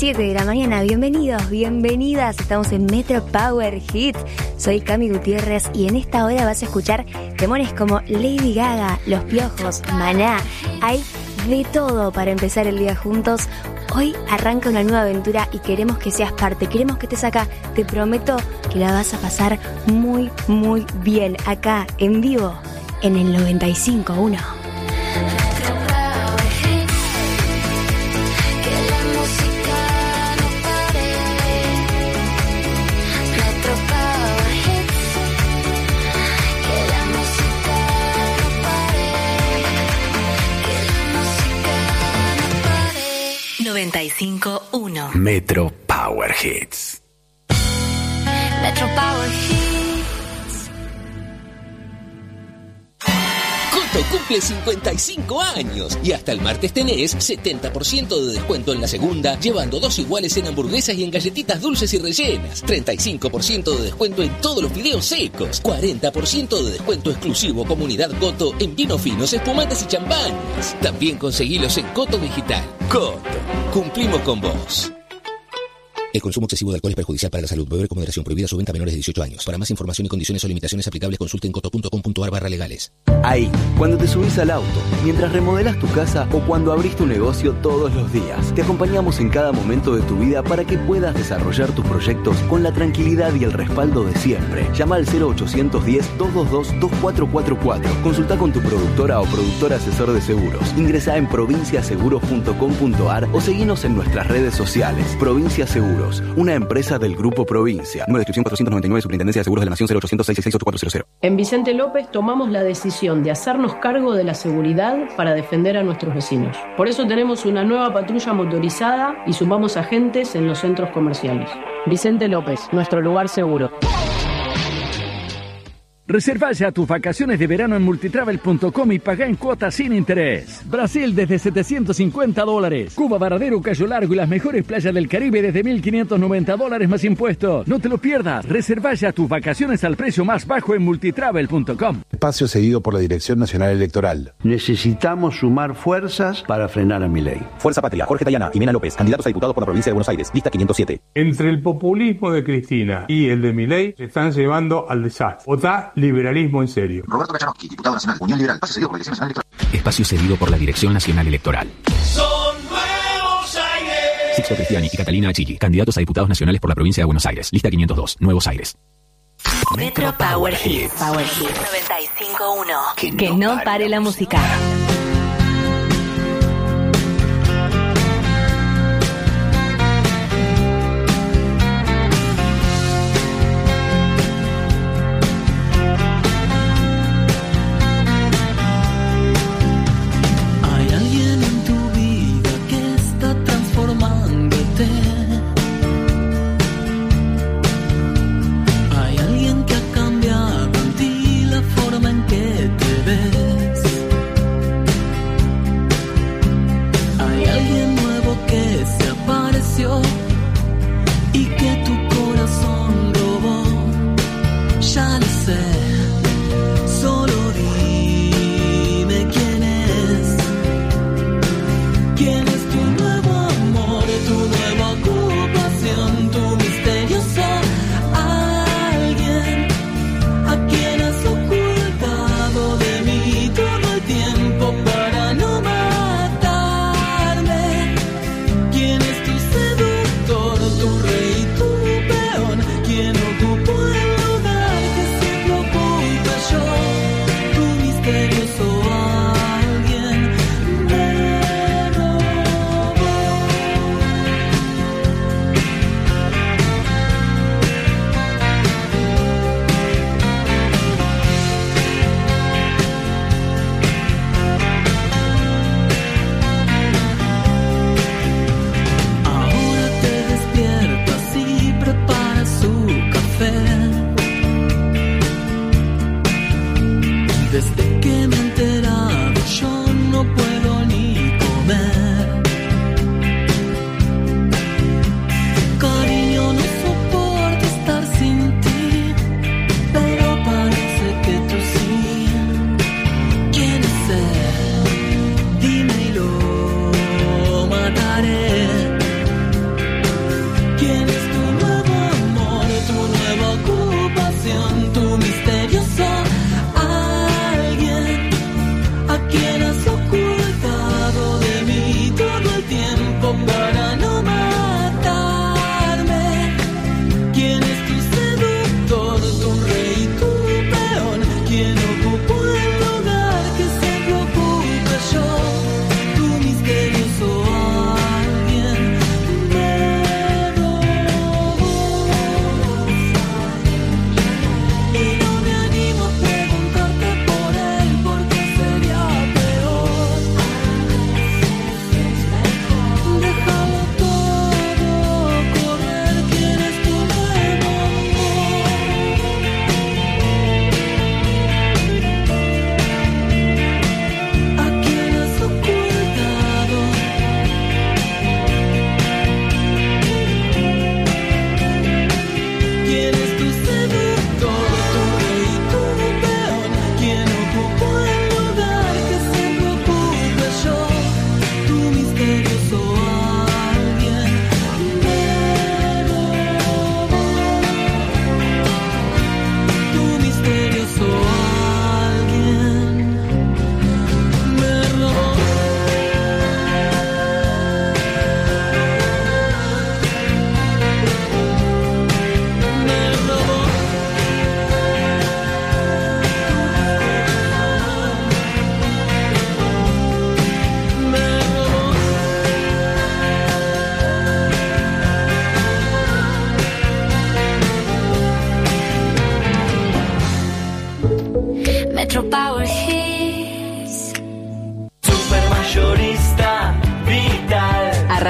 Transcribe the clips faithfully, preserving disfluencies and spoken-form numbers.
siete de la mañana. Bienvenidos, bienvenidas. Estamos en Metro Power Hits. Soy Cami Gutiérrez y en esta hora vas a escuchar temores como Lady Gaga, Los Piojos, Maná. Hay de todo para empezar el día juntos. Hoy arranca una nueva aventura y queremos que seas parte, queremos que estés acá. Te prometo que la vas a pasar muy, muy bien acá, en vivo, en el noventa y cinco punto uno. noventa y cinco punto uno Metro Power Hits. Metro Power Hits. Coto cumple cincuenta y cinco años y hasta el martes tenés setenta por ciento de descuento en la segunda, llevando dos iguales en hamburguesas y en galletitas dulces y rellenas, treinta y cinco por ciento de descuento en todos los fideos secos, cuarenta por ciento de descuento exclusivo Comunidad Coto en vinos finos, espumantes y champañas. También conseguilos en Coto Digital. Coto, cumplimos con vos. El consumo excesivo de alcohol es perjudicial para la salud. Beber con moderación. Prohibida su venta a menores de dieciocho años. Para más información y condiciones o limitaciones aplicables, consulte en coto punto com punto ar barra legales. Ahí, cuando te subís al auto, mientras remodelas tu casa o cuando abrís tu negocio todos los días, te acompañamos en cada momento de tu vida para que puedas desarrollar tus proyectos con la tranquilidad y el respaldo de siempre. Llama al cero ochocientos diez, doscientos veintidós, veinticuatro cuarenta y cuatro. Consulta con tu productora o productor asesor de seguros. Ingresá en provincia seguros punto com punto ar o seguinos en nuestras redes sociales. Provincia Seguros, una empresa del Grupo Provincia. Número de inscripción cuatrocientos noventa y nueve, Superintendencia de Seguros de la Nación, cero ochocientos seis seis seis ocho cuatro cero cero. En Vicente López tomamos la decisión de hacernos cargo de la seguridad para defender a nuestros vecinos. Por eso tenemos una nueva patrulla motorizada y sumamos agentes en los centros comerciales. Vicente López, nuestro lugar seguro. Reserva ya tus vacaciones de verano en multitravel punto com y pagá en cuotas sin interés. Brasil desde setecientos cincuenta dólares. Cuba, Varadero, Cayo Largo y las mejores playas del Caribe desde mil quinientos noventa dólares más impuestos. No te lo pierdas. Reserva ya tus vacaciones al precio más bajo en multitravel punto com. Espacio cedido por la Dirección Nacional Electoral. Necesitamos sumar fuerzas para frenar a Milei. Fuerza Patria, Jorge Tayana y Mena López, candidatos a diputados por la provincia de Buenos Aires, lista quinientos siete. Entre el populismo de Cristina y el de Milei se están llevando al desastre. Votá liberalismo en serio. Roberto Kachanowski, diputado nacional, Unión Liberal, espacio cedido por la Dirección Nacional Electoral. Espacio cedido por la Dirección Nacional Electoral. Son Nuevos Aires. Sixto Cristiani y Catalina Achilli, candidatos a diputados nacionales por la provincia de Buenos Aires, lista quinientos dos, Nuevos Aires. Metro Power Hits. Power Hits noventa y cinco punto uno. Que, que no pare la música. Hay alguien que ha cambiado en ti la forma en que te ves.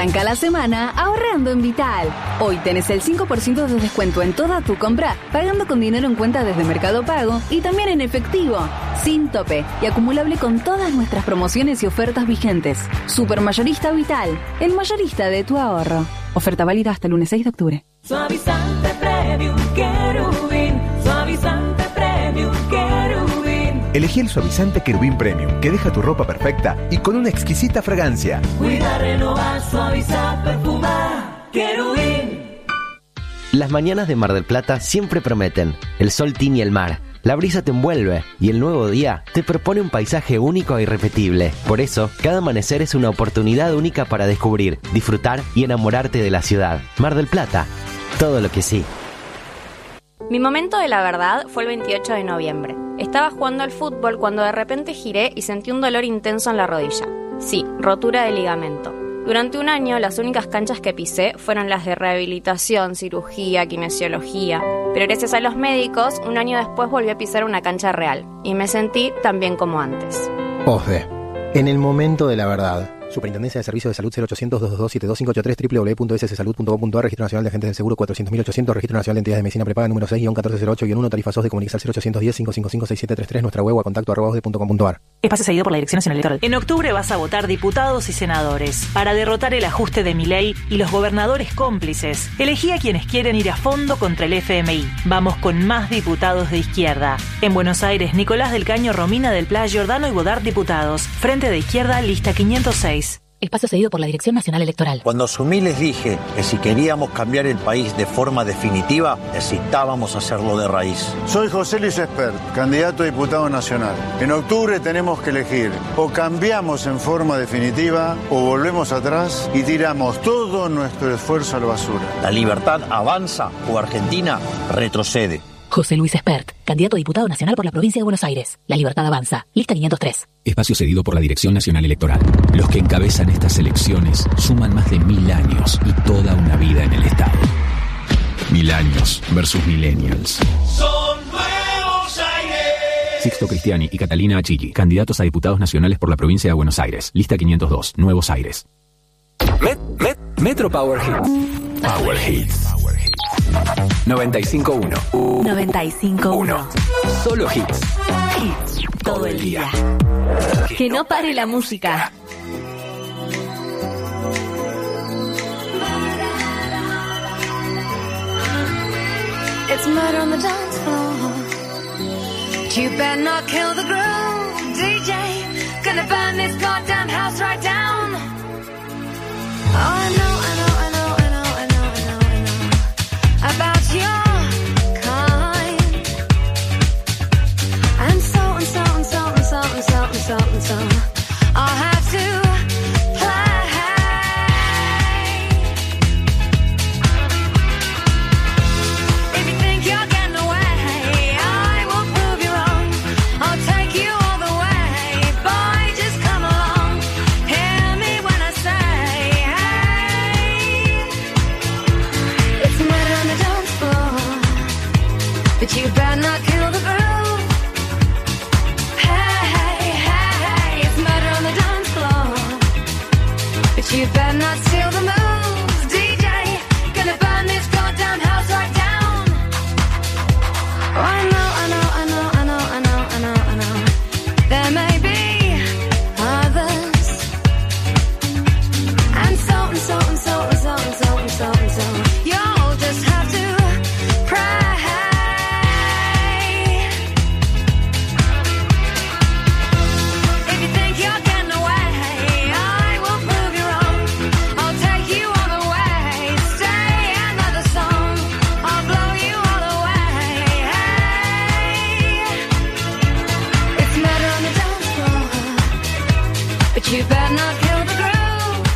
Arranca la semana ahorrando en Vital. Hoy tenés el cinco por ciento de descuento en toda tu compra, pagando con dinero en cuenta desde Mercado Pago y también en efectivo, sin tope y acumulable con todas nuestras promociones y ofertas vigentes. Supermayorista Vital, el mayorista de tu ahorro. Oferta válida hasta el lunes seis de octubre. Suavizante Premium Querubín, suavizante Premium Querubín. Elegí el suavizante Querubín Premium, que deja tu ropa perfecta y con una exquisita fragancia. Cuida, renovar, suavizar, perfumar, Querubín. Las mañanas de Mar del Plata siempre prometen. El sol tiñe el mar, la brisa te envuelve y el nuevo día te propone un paisaje único e irrepetible. Por eso, cada amanecer es una oportunidad única para descubrir, disfrutar y enamorarte de la ciudad. Mar del Plata, todo lo que sí. Mi momento de la verdad fue el veintiocho de noviembre. Estaba jugando al fútbol cuando de repente giré y sentí un dolor intenso en la rodilla. Sí, rotura de ligamento. Durante un año, las únicas canchas que pisé fueron las de rehabilitación, cirugía, kinesiología. Pero gracias a los médicos, un año después volví a pisar una cancha real. Y me sentí tan bien como antes. O S D E. En el momento de la verdad. Superintendencia de Servicios de Salud cero ochocientos, dos dos dos, siete dos cinco ocho tres, doble u doble u doble u punto s s salud punto com punto a r, Registro Nacional de Agentes del Seguro cuatrocientos mil ochocientos, Registro Nacional de Entidades de Medicina Prepaga número seis guión catorce cero ocho guión uno, tarifa S O S de Comunicar cero ochocientos diez, cinco cinco cinco, seis siete tres tres, nuestra web o a contacto arroba osde punto com punto a r. Espacio cedido por la Dirección Nacional Electoral. En octubre vas a votar diputados y senadores para derrotar el ajuste de Milei y los gobernadores cómplices. Elegí a quienes quieren ir a fondo contra el F M I. Vamos con más diputados de izquierda. En Buenos Aires, Nicolás del Caño, Romina del Pla, Giordano y Bodart diputados. Frente de Izquierda, lista quinientos seis. Espacio cedido por la Dirección Nacional Electoral. Cuando asumí les dije que si queríamos cambiar el país de forma definitiva, necesitábamos hacerlo de raíz. Soy José Luis Espert, candidato a diputado nacional. En octubre tenemos que elegir: o cambiamos en forma definitiva o volvemos atrás y tiramos todo nuestro esfuerzo a la basura. La libertad avanza o Argentina retrocede. José Luis Espert, candidato a diputado nacional por la provincia de Buenos Aires. La libertad avanza. Lista quinientos tres. Espacio cedido por la Dirección Nacional Electoral. Los que encabezan estas elecciones suman más de mil años y toda una vida en el Estado. Mil años versus millennials. Son nuevos aires. Sixto Cristiani y Catalina Achilli, candidatos a diputados nacionales por la provincia de Buenos Aires. Lista quinientos dos, Nuevos Aires. Met, met, Metro Power Hits. Power Hits. noventa y cinco punto uno. noventa y cinco punto uno. Solo hits. Hits. Todo el día. Que no pare la música. It's murder on the dance floor. You better not kill the groove, D J. Gonna burn this goddamn house right down. Oh, I know, I know, I know, I know, I know, I know, I know about your kind. And so and so and so and so and so and so and so I'll have to you better not kill the groove. Hey, hey, hey, it's murder on the dance floor. But you better not steal the moves, D J. Gonna burn this goddamn house right down. Oh, I know, I know, I know, I know, I know, I know, I know. There may be others. And so and so and so and so and so and so and so. You'll just have to pray. You better not kill the groove.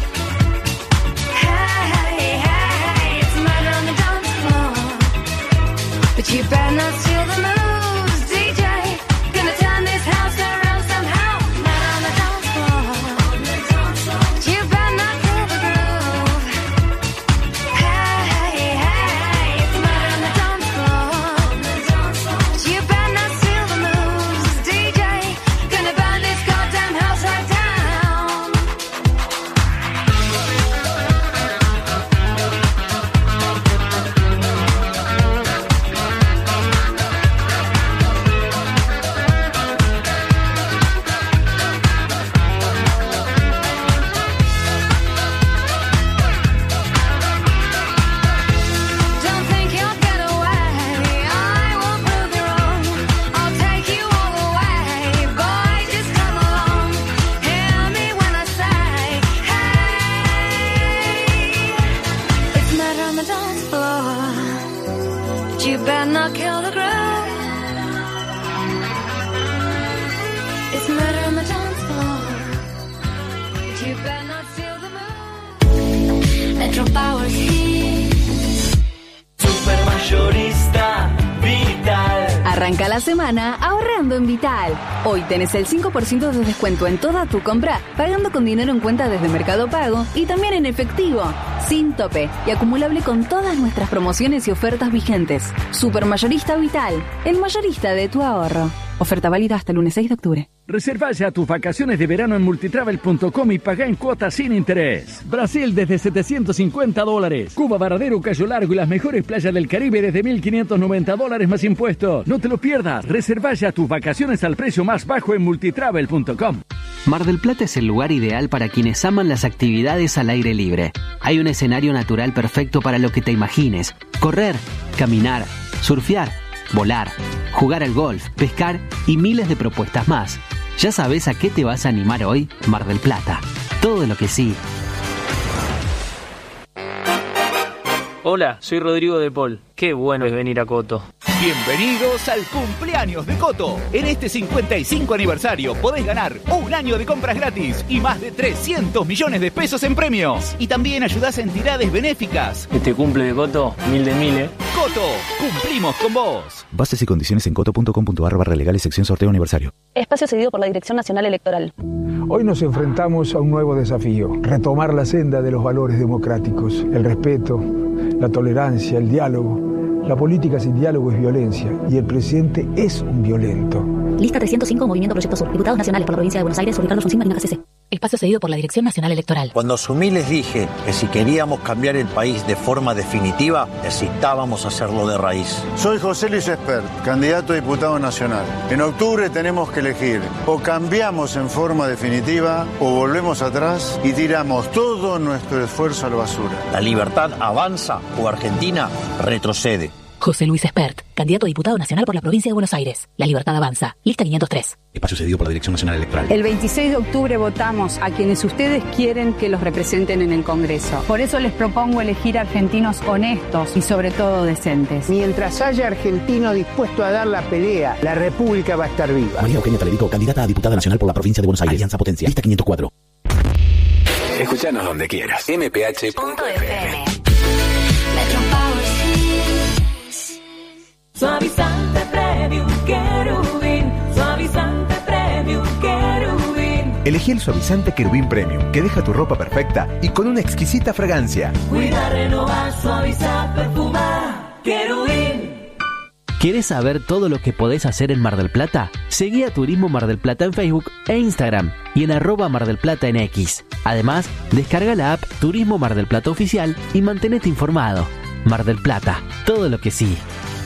Hey, hey, hey, it's murder on the dance floor. But you better not steal the moves, D J. Gonna turn this house around somehow. Murder on the dance floor. But you better not kill the groove. Hey, hey, hey, it's murder on the dance floor. But you better not steal the moves, D J. Gonna burn this goddamn house right down. better not feel the moon. Metro Power Hits. Supermayorista Vital. Arranca la semana ahorrando en Vital. Hoy tenés el cinco por ciento de descuento en toda tu compra, pagando con dinero en cuenta desde Mercado Pago y también en efectivo, sin tope y acumulable con todas nuestras promociones y ofertas vigentes. Supermayorista Vital, el mayorista de tu ahorro. Oferta válida hasta el lunes seis de octubre. Reserva ya tus vacaciones de verano en multitravel punto com y pagá en cuotas sin interés. Brasil desde setecientos cincuenta dólares. Cuba, Varadero, Cayo Largo y las mejores playas del Caribe desde mil quinientos noventa dólares más impuestos. No te lo pierdas. Reserva ya tus vacaciones al precio más bajo en multitravel punto com. Mar del Plata es el lugar ideal para quienes aman las actividades al aire libre. Hay un escenario natural perfecto para lo que te imagines. Correr, caminar, surfear, volar, jugar al golf, pescar y miles de propuestas más. ¿Ya sabes a qué te vas a animar hoy? Mar del Plata. Todo lo que sí. Hola, soy Rodrigo de Paul. Qué bueno es venir a Coto. Bienvenidos al cumpleaños de Coto. En este cincuenta y cinco aniversario podés ganar un año de compras gratis y más de trescientos millones de pesos en premios. Y también ayudás a entidades benéficas. Este cumple de Coto, mil de mil, ¿eh? Coto, cumplimos con vos. Bases y condiciones en coto punto com punto ar barra legales sección sorteo aniversario. Espacio cedido por la Dirección Nacional Electoral. Hoy nos enfrentamos a un nuevo desafío: retomar la senda de los valores democráticos, el respeto, la tolerancia, el diálogo. La política sin diálogo es violencia y el presidente es un violento. Lista trescientos cinco, Movimiento Proyecto Sur. Diputados nacionales por la provincia de Buenos Aires, Ricardo Alfonsín, Marina C C C. Espacio cedido por la Dirección Nacional Electoral. Cuando asumí les dije que si queríamos cambiar el país de forma definitiva, necesitábamos hacerlo de raíz. Soy José Luis Espert, candidato a diputado nacional. En octubre tenemos que elegir: o cambiamos en forma definitiva o volvemos atrás y tiramos todo nuestro esfuerzo a la basura. La libertad avanza o Argentina retrocede. José Luis Espert, candidato a diputado nacional por la provincia de Buenos Aires. La libertad avanza. Lista quinientos tres. Espacio cedido por la Dirección Nacional Electoral. El veintiséis de octubre votamos a quienes ustedes quieren que los representen en el Congreso. Por eso les propongo elegir argentinos honestos y sobre todo decentes. Mientras haya argentino dispuesto a dar la pelea, la República va a estar viva. María Eugenia Talerico, candidata a diputada nacional por la provincia de Buenos Aires. Alianza Potencia. Lista quinientos cuatro. Escuchanos donde quieras. m p h punto f m. Suavizante Premium Querubín, suavizante Premium Querubín. Elegí el suavizante Querubín Premium, que deja tu ropa perfecta y con una exquisita fragancia. Cuida, renovar, suavizar, perfumar, Querubín. ¿Quieres saber todo lo que podés hacer en Mar del Plata? Seguí a Turismo Mar del Plata en Facebook e Instagram y en arroba Mar del Plata en X. Además, descarga la app Turismo Mar del Plata Oficial y mantenete informado. Mar del Plata, todo lo que sí.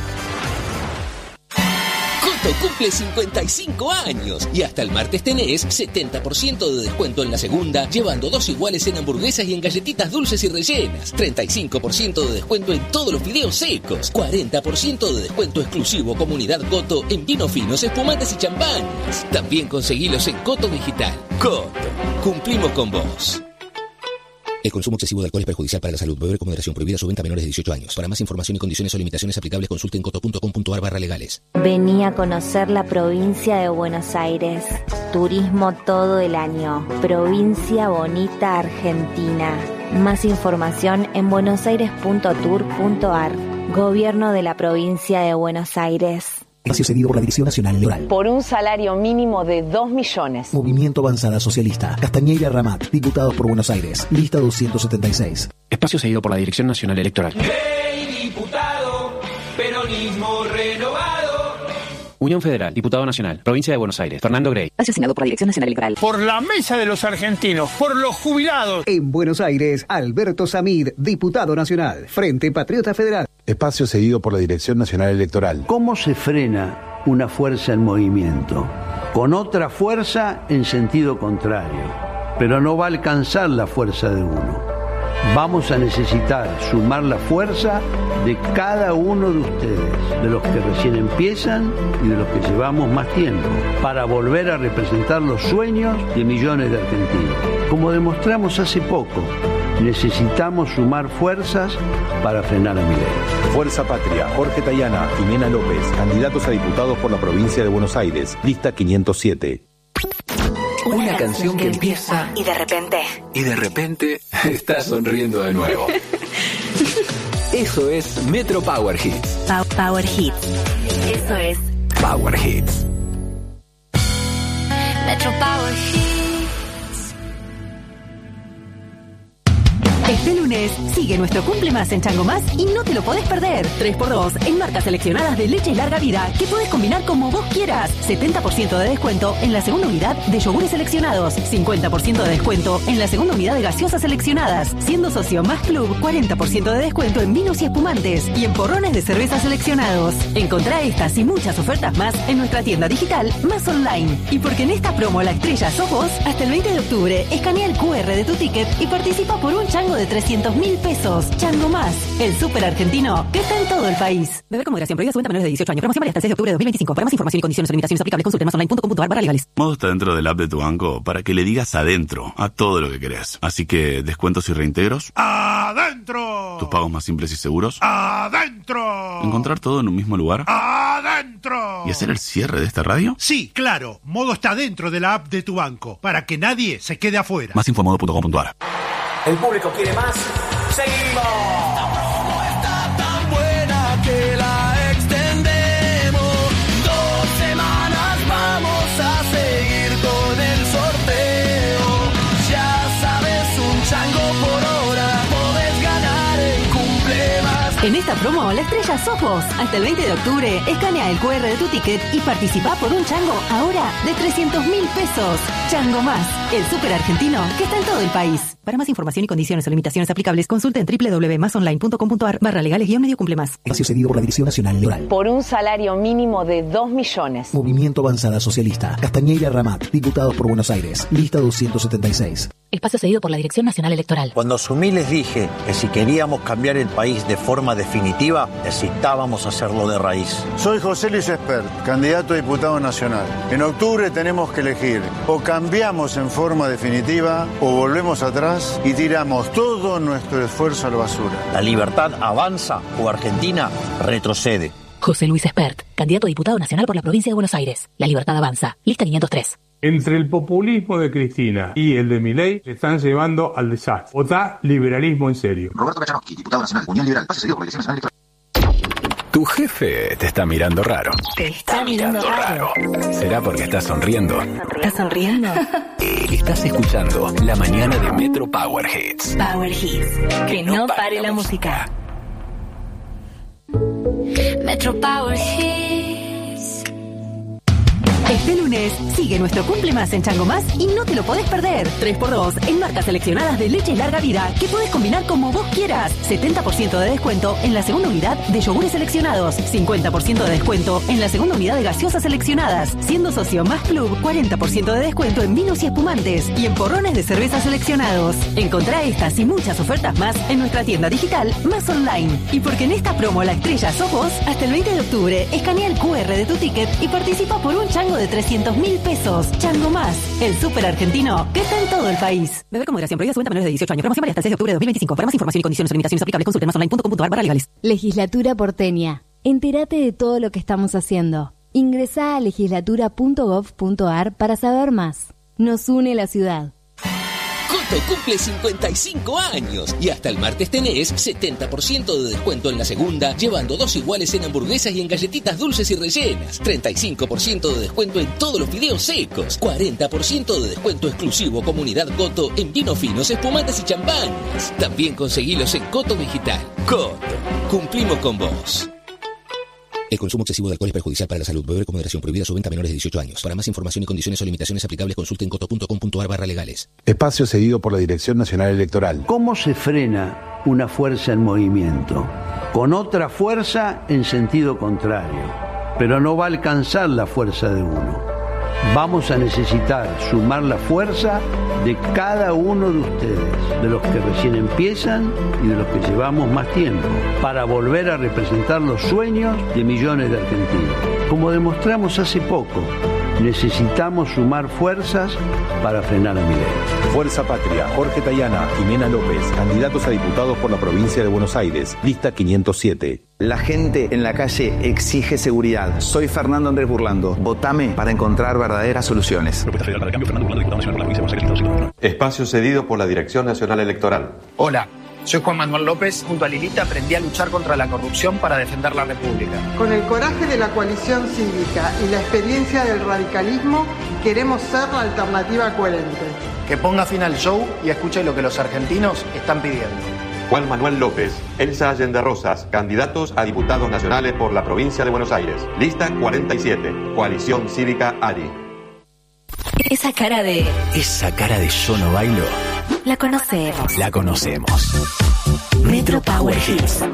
Coto cumple cincuenta y cinco años y hasta el martes tenés setenta por ciento de descuento en la segunda, llevando dos iguales en hamburguesas y en galletitas dulces y rellenas, treinta y cinco por ciento de descuento en todos los fideos secos, cuarenta por ciento de descuento exclusivo Comunidad Coto en vinos finos, espumantes y champañas. También conseguilos en Coto Digital. Coto, cumplimos con vos. El consumo excesivo de alcohol es perjudicial para la salud. Beber con moderación. Prohibida su venta a menores de dieciocho años. Para más información y condiciones o limitaciones aplicables, consulten coto punto com punto ar barra legales. Vení a conocer la provincia de Buenos Aires. Turismo todo el año. Provincia bonita Argentina. Más información en buenosaires punto tour punto ar. Gobierno de la provincia de Buenos Aires. Espacio cedido por la Dirección Nacional Electoral. Por un salario mínimo de dos millones. Movimiento Avanzada Socialista. Castañeira Ramat, diputados por Buenos Aires. Lista doscientos setenta y seis. Espacio cedido por la Dirección Nacional Electoral. Ley diputado, peronismo renovado. Unión Federal, diputado nacional, provincia de Buenos Aires. Fernando Grey. Asignado por la Dirección Nacional Electoral. Por la mesa de los argentinos, por los jubilados. En Buenos Aires, Alberto Samid, diputado nacional. Frente Patriota Federal. Espacio cedido por la Dirección Nacional Electoral. ¿Cómo se frena una fuerza en movimiento? Con otra fuerza en sentido contrario. Pero no va a alcanzar la fuerza de uno. Vamos a necesitar sumar la fuerza de cada uno de ustedes, de los que recién empiezan y de los que llevamos más tiempo, para volver a representar los sueños de millones de argentinos. Como demostramos hace poco, necesitamos sumar fuerzas para frenar a Milei. Fuerza Patria, Jorge Tayana, Jimena López, candidatos a diputados por la provincia de Buenos Aires. Lista quinientos siete. Una canción que empieza y de repente. y de repente estás sonriendo de nuevo. Eso es Metro Power Hits. Pa- Power Hits. Eso es Power Hits. Metro Power Hits. Este lunes sigue nuestro Cumple Más en Chango Más y no te lo podés perder. tres por dos en marcas seleccionadas de leche y larga vida que puedes combinar como vos quieras. setenta por ciento de descuento en la segunda unidad de yogures seleccionados. cincuenta por ciento de descuento en la segunda unidad de gaseosas seleccionadas. Siendo socio Más Club, cuarenta por ciento de descuento en vinos y espumantes y en porrones de cerveza seleccionados. Encontrá estas y muchas ofertas más en nuestra tienda digital Más Online. Y porque en esta promo la estrella sos vos, hasta el veinte de octubre escanea el cu erre de tu ticket y participa por un chango de trescientos mil pesos. Chango Más, el súper argentino que está en todo el país. Beber con moderación, prohibida su venta a menores de dieciocho años. Promoción válida hasta el seis de octubre de dos mil veinticinco. Para más información y condiciones o limitaciones aplicables, consulte más online punto com punto a r barra legales. Modo está dentro del app de tu banco para que le digas adentro a todo lo que querés. Así que descuentos y reintegros. ¡Adentro! Tus pagos más simples y seguros. ¡Adentro! Encontrar todo en un mismo lugar. ¡Adentro! ¿Y hacer el cierre de esta radio? Sí, claro. Modo está dentro de la app de tu banco para que nadie se quede afuera. Más info en modo punto com punto a r. El público quiere más. ¡Seguimos! Esta promo está tan buena que la extendemos. Dos semanas vamos a seguir con el sorteo. Ya sabes, un chango por hora podés ganar el Cumple Más. En esta promo, la estrella sos vos. Hasta el veinte de octubre, escanea el cu erre de tu ticket y participa por un chango ahora de trescientos mil pesos. Chango Más, el súper argentino que está en todo el país. Para más información y condiciones o limitaciones aplicables, consulta en doble u doble u doble u punto más online punto com punto a r barra legales guión medio cumple más. Espacio cedido por la Dirección Nacional Electoral. Por un salario mínimo de dos millones. Movimiento Avanzada Socialista. Castañeira Ramat, diputados por Buenos Aires. Lista doscientos setenta y seis. Espacio cedido por la Dirección Nacional Electoral. Cuando asumí les dije que si queríamos cambiar el país de forma definitiva, necesitábamos hacerlo de raíz. Soy José Luis Espert, candidato a diputado nacional. En octubre tenemos que elegir o cambiamos en forma definitiva o volvemos atrás y tiramos todo nuestro esfuerzo a la basura. La libertad avanza o Argentina retrocede. José Luis Espert, candidato a diputado nacional por la provincia de Buenos Aires. La libertad avanza. Lista quinientos tres. Entre el populismo de Cristina y el de Milei se están llevando al desastre. Votá liberalismo en serio. Roberto Kachanovsky, diputado nacional, Unión Liberal, pase seguido por la Dirección Nacional Electoral. Tu jefe te está mirando raro. Te está mirando raro. ¿Será porque estás sonriendo? ¿Estás sonriendo? Estás escuchando La Mañana de Metro Power Hits. Power Hits. Que no pare la música. Metro Power Hits. Este lunes sigue nuestro Cumple Más en Chango Más y no te lo podés perder. tres por dos en marcas seleccionadas de leche y larga vida que puedes combinar como vos quieras. setenta por ciento de descuento en la segunda unidad de yogures seleccionados. cincuenta por ciento de descuento en la segunda unidad de gaseosas seleccionadas. Siendo socio Más Club, cuarenta por ciento de descuento en vinos y espumantes y en porrones de cerveza seleccionados. Encontrá estas y muchas ofertas más en nuestra tienda digital Más Online. Y porque en esta promo la estrella sos vos, hasta el veinte de octubre escanea el cu erre de tu ticket y participa por un chango de trescientos mil pesos. Chango Más, el súper argentino que está en todo el país. Beber con moderación, prohibida su venta a menores de dieciocho años. Promoción válida hasta el seis de octubre de dos mil veinticinco. Para más información y condiciones o limitaciones aplicables, consulte más online punto com punto a r barra legales. Legislatura porteña. Entérate de todo lo que estamos haciendo. Ingresá a legislatura punto gov punto a r para saber más. Nos une la ciudad. Coto cumple cincuenta y cinco años y hasta el martes tenés setenta por ciento de descuento en la segunda, llevando dos iguales en hamburguesas y en galletitas dulces y rellenas, treinta y cinco por ciento de descuento en todos los fideos secos, cuarenta por ciento de descuento exclusivo Comunidad Coto en vinos finos, espumantes y champañas. También conseguilos en Coto Digital. Coto, cumplimos con vos. El consumo excesivo de alcohol es perjudicial para la salud. Beber con moderación, prohibida su venta a menores de dieciocho años. Para más información y condiciones o limitaciones aplicables, consulten coto punto com punto a r barra legales. Espacio cedido por la Dirección Nacional Electoral. ¿Cómo se frena una fuerza en movimiento? Con otra fuerza en sentido contrario. Pero no va a alcanzar la fuerza de uno. Vamos a necesitar sumar la fuerza de cada uno de ustedes, de los que recién empiezan y de los que llevamos más tiempo, para volver a representar los sueños de millones de argentinos. Como demostramos hace poco, necesitamos sumar fuerzas para frenar a Milei. Fuerza Patria, Jorge Tayana, Jimena López, candidatos a diputados por la provincia de Buenos Aires, lista quinientos siete. La gente en la calle exige seguridad. Soy Fernando Andrés Burlando. Votame para encontrar verdaderas soluciones. Propuesta Federal para el Cambio, Fernando Burlando, diputado Nacional por la Provincia de Buenos Aires, Lista Espacio cedido por la Dirección Nacional Electoral. Hola, soy Juan Manuel López. Junto a Lilita aprendí a luchar contra la corrupción para defender la República. Con el coraje de la coalición cívica y la experiencia del radicalismo, queremos ser la alternativa coherente. Que ponga fin al show y escuche lo que los argentinos están pidiendo. Juan Manuel López, Elsa Allende Rosas, candidatos a diputados nacionales por la Provincia de Buenos Aires. Lista cuarenta y siete, Coalición Cívica ARI. Esa cara de... Esa cara de yo no bailo. La conocemos. La conocemos. Metro Power Hits.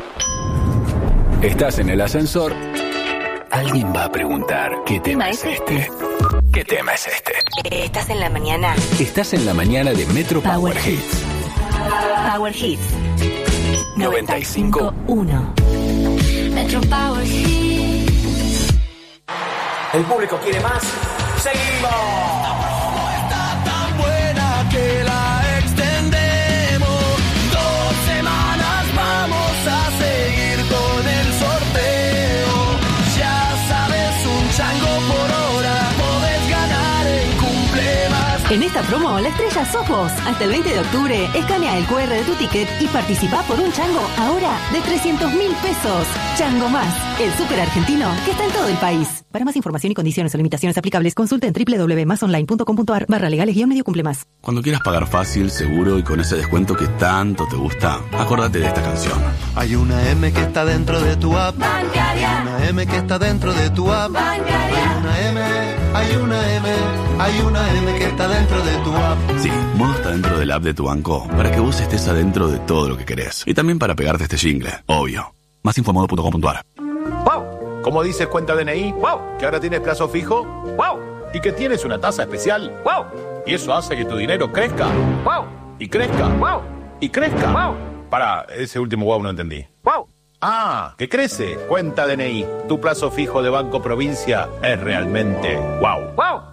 Estás en el ascensor. Alguien va a preguntar, ¿qué tema es este? ¿Qué tema es este? Estás en la mañana. Estás en la mañana de Metro Power, Power Hits. Power Hits. noventa y cinco uno. Metro Power Hits. El público quiere más. ¡Seguimos! La promo está tan buena que la extendemos. Dos semanas vamos a seguir con el sorteo. Ya sabes, un chango por hora podés ganar en Cumplemas. En esta promo, la estrella sos vos. Hasta el veinte de octubre, escanea el cu erre de tu ticket y participá por un chango ahora de trescientos mil pesos. Chango Más, el súper argentino que está en todo el país. Para más información y condiciones o limitaciones aplicables, consulta en doble u doble u doble u punto más online punto com punto a r barra legales guión medio cumple más. Cuando quieras pagar fácil, seguro y con ese descuento que tanto te gusta, acordate de esta canción. Hay una M que está dentro de tu app. Bancaria. Hay una M que está dentro de tu app. Bancaria. Hay una M, hay una M, hay una M que está dentro de tu app. Sí, Modo está dentro del app de tu banco para que vos estés adentro de todo lo que querés. Y también para pegarte este jingle, obvio. Más info modo punto com punto a r. ¡Wow! ¿Cómo dices cuenta D N I? ¡Wow! ¿Que ahora tienes plazo fijo? ¡Wow! ¿Y que tienes una tasa especial? ¡Wow! ¿Y eso hace que tu dinero crezca? ¡Wow! ¿Y crezca? ¡Wow! ¿Y crezca? ¡Wow! Pará, ese último wow no entendí. ¡Wow! Ah, que crece. Cuenta D N I. Tu plazo fijo de Banco Provincia es realmente wow. ¡Wow!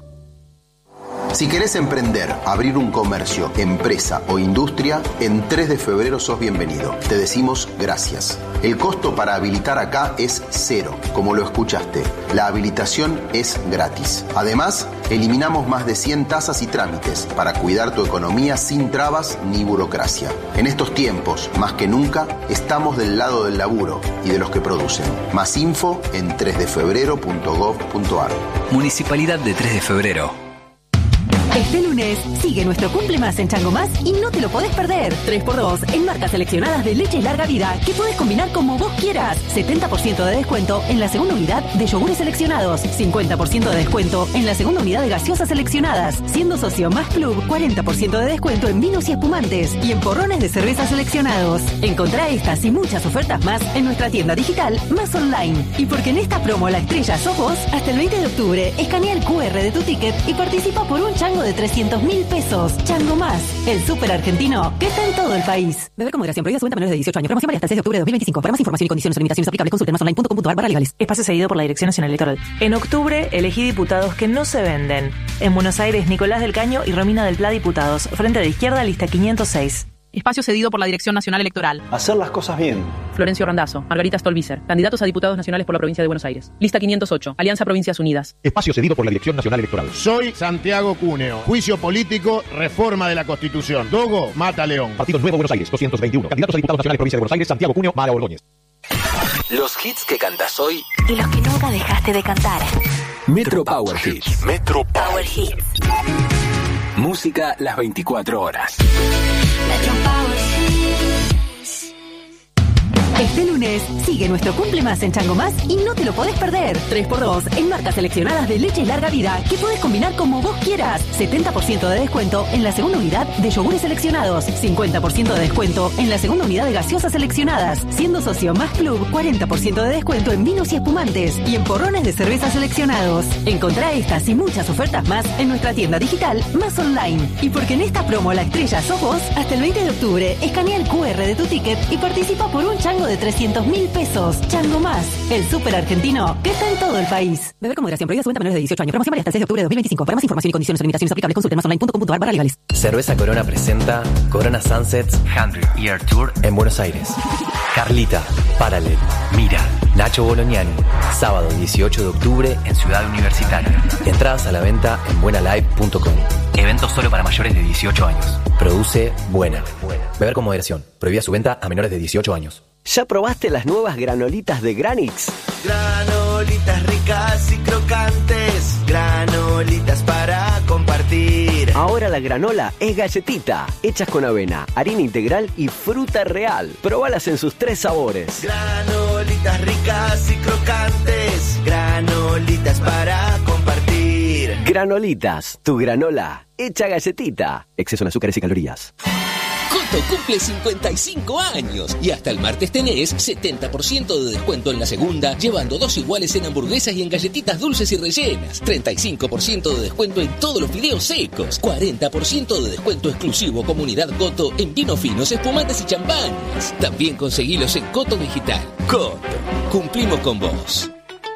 Si querés emprender, abrir un comercio, empresa o industria, en tres de febrero sos bienvenido. Te decimos gracias. El costo para habilitar acá es cero, como lo escuchaste. La habilitación es gratis. Además, eliminamos más de cien tasas y trámites para cuidar tu economía sin trabas ni burocracia. En estos tiempos, más que nunca, estamos del lado del laburo y de los que producen. Más info en tres de febrero punto gov punto a r. Municipalidad de tres de febrero. Este lunes sigue nuestro Cumple Más en Chango Más y no te lo podés perder. tres por dos en marcas seleccionadas de leche larga vida que podés combinar como vos quieras. setenta por ciento de descuento en la segunda unidad de yogures seleccionados. cincuenta por ciento de descuento en la segunda unidad de gaseosas seleccionadas. Siendo socio Más Club, cuarenta por ciento de descuento en vinos y espumantes y en porrones de cerveza seleccionados. Encontrá estas y muchas ofertas más en nuestra tienda digital Más Online. Y porque en esta promo la estrella sos vos, hasta el veinte de octubre, escanea el cu erre de tu ticket y participa por un chango de trescientos mil pesos. Chango Más, el súper argentino que está en todo el país. Beber con moderación, prohibida su venta a menores de dieciocho años. Promoción válida hasta el seis de octubre de dos mil veinticinco. Para más información y condiciones o limitaciones aplicables, consulte más online punto com punto a r barra legales. Espacio cedido por la Dirección Nacional Electoral. En octubre, elegí diputados que no se venden. En Buenos Aires, Nicolás del Caño y Romina del Pla, diputados. Frente de Izquierda, lista quinientos seis. Espacio cedido por la Dirección Nacional Electoral. Hacer las cosas bien. Florencio Randazzo, Margarita Stolbizer, candidatos a diputados nacionales por la Provincia de Buenos Aires. Lista quinientos ocho, Alianza Provincias Unidas. Espacio cedido por la Dirección Nacional Electoral. Soy Santiago Cúneo. Juicio político, reforma de la Constitución. Dogo, mata a León. Partido Nuevo Buenos Aires, doscientos veintiuno. Candidatos a diputados nacionales Provincia de Buenos Aires, Santiago Cúneo, Mara Ordóñez. Los hits que cantas hoy y los que nunca dejaste de cantar. Metro Power Hits. Metro Power Hits. Música las veinticuatro horas. Metro Power Hits. Este lunes sigue nuestro Cumple Más en Chango Más y no te lo podés perder. tres por dos en marcas seleccionadas de leche larga vida que podés combinar como vos quieras. setenta por ciento de descuento en la segunda unidad de yogures seleccionados. cincuenta por ciento de descuento en la segunda unidad de gaseosas seleccionadas. Siendo socio Más Club, cuarenta por ciento de descuento en vinos y espumantes y en porrones de cerveza seleccionados. Encontrá estas y muchas ofertas más en nuestra tienda digital Más Online. Y porque en esta promo la estrella sos vos, hasta el veinte de octubre, escanea el cu erre de tu ticket y participa por un chango de trescientos mil pesos. Chango Más, el súper argentino que está en todo el país. Beber con moderación, prohibida su venta a menores de dieciocho años. Promoción válida hasta el seis de octubre de dos mil veinticinco. Para más información y condiciones o limitaciones aplicables, consulte más online punto com punto a r barra legales. Cerveza Corona presenta Corona Sunsets Hundred Year Tour en Buenos Aires. Carlita, Paralel, Mira, Nacho Bolognani. Sábado dieciocho de octubre en Ciudad Universitaria. Entradas a la venta en buenalive punto com. Evento solo para mayores de dieciocho años. Produce Buena. Beber con moderación. Prohibida su venta a menores de dieciocho años. ¿Ya probaste las nuevas granolitas de Granix? Granolitas ricas y crocantes, granolitas para compartir. Ahora la granola es galletita, hechas con avena, harina integral y fruta real. Probalas en sus tres sabores. Granolitas ricas y crocantes, granolitas para compartir. Granolitas, tu granola, hecha galletita. Exceso en azúcares y calorías. Coto cumple cincuenta y cinco años y hasta el martes tenés setenta por ciento de descuento en la segunda, llevando dos iguales en hamburguesas y en galletitas dulces y rellenas, treinta y cinco por ciento de descuento en todos los fideos secos, cuarenta por ciento de descuento exclusivo Comunidad Coto en vinos finos, espumantes y champañas. También conseguilos en Coto Digital. Coto, cumplimos con vos.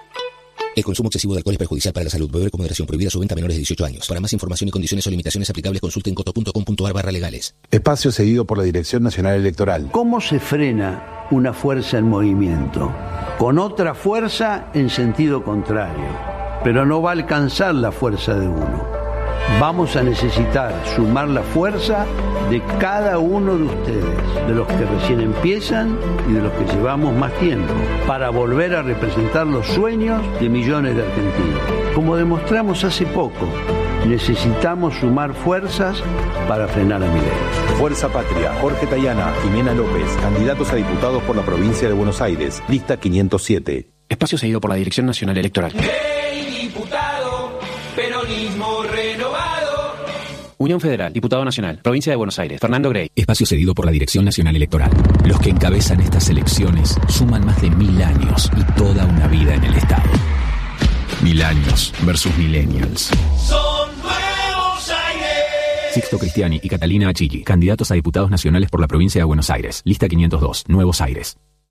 El consumo excesivo de alcohol es perjudicial para la salud. Beber con moderación. Prohibida su venta a menores de dieciocho años. Para más información y condiciones o limitaciones aplicables, consulten coto punto com punto ar barra legales. Espacio cedido por la Dirección Nacional Electoral. ¿Cómo se frena una fuerza en movimiento? Con otra fuerza en sentido contrario. Pero no va a alcanzar la fuerza de uno. Vamos a necesitar sumar la fuerza de cada uno de ustedes, de los que recién empiezan y de los que llevamos más tiempo, para volver a representar los sueños de millones de argentinos. Como demostramos hace poco, necesitamos sumar fuerzas para frenar a Milei. Fuerza Patria, Jorge Tayana, Jimena López, candidatos a diputados por la provincia de Buenos Aires, lista quinientos siete. Espacio cedido por la Dirección Nacional Electoral. ¡Hey, diputado! Peronismo renovado. Unión Federal, Diputado Nacional, Provincia de Buenos Aires, Fernando Grey. Espacio cedido por la Dirección Nacional Electoral. Los que encabezan estas elecciones suman más de mil años y toda una vida en el Estado. Mil años versus millennials. Son Nuevos Aires. Sixto Cristiani y Catalina Achilli, candidatos a diputados nacionales por la provincia de Buenos Aires. Lista quinientos dos, Nuevos Aires.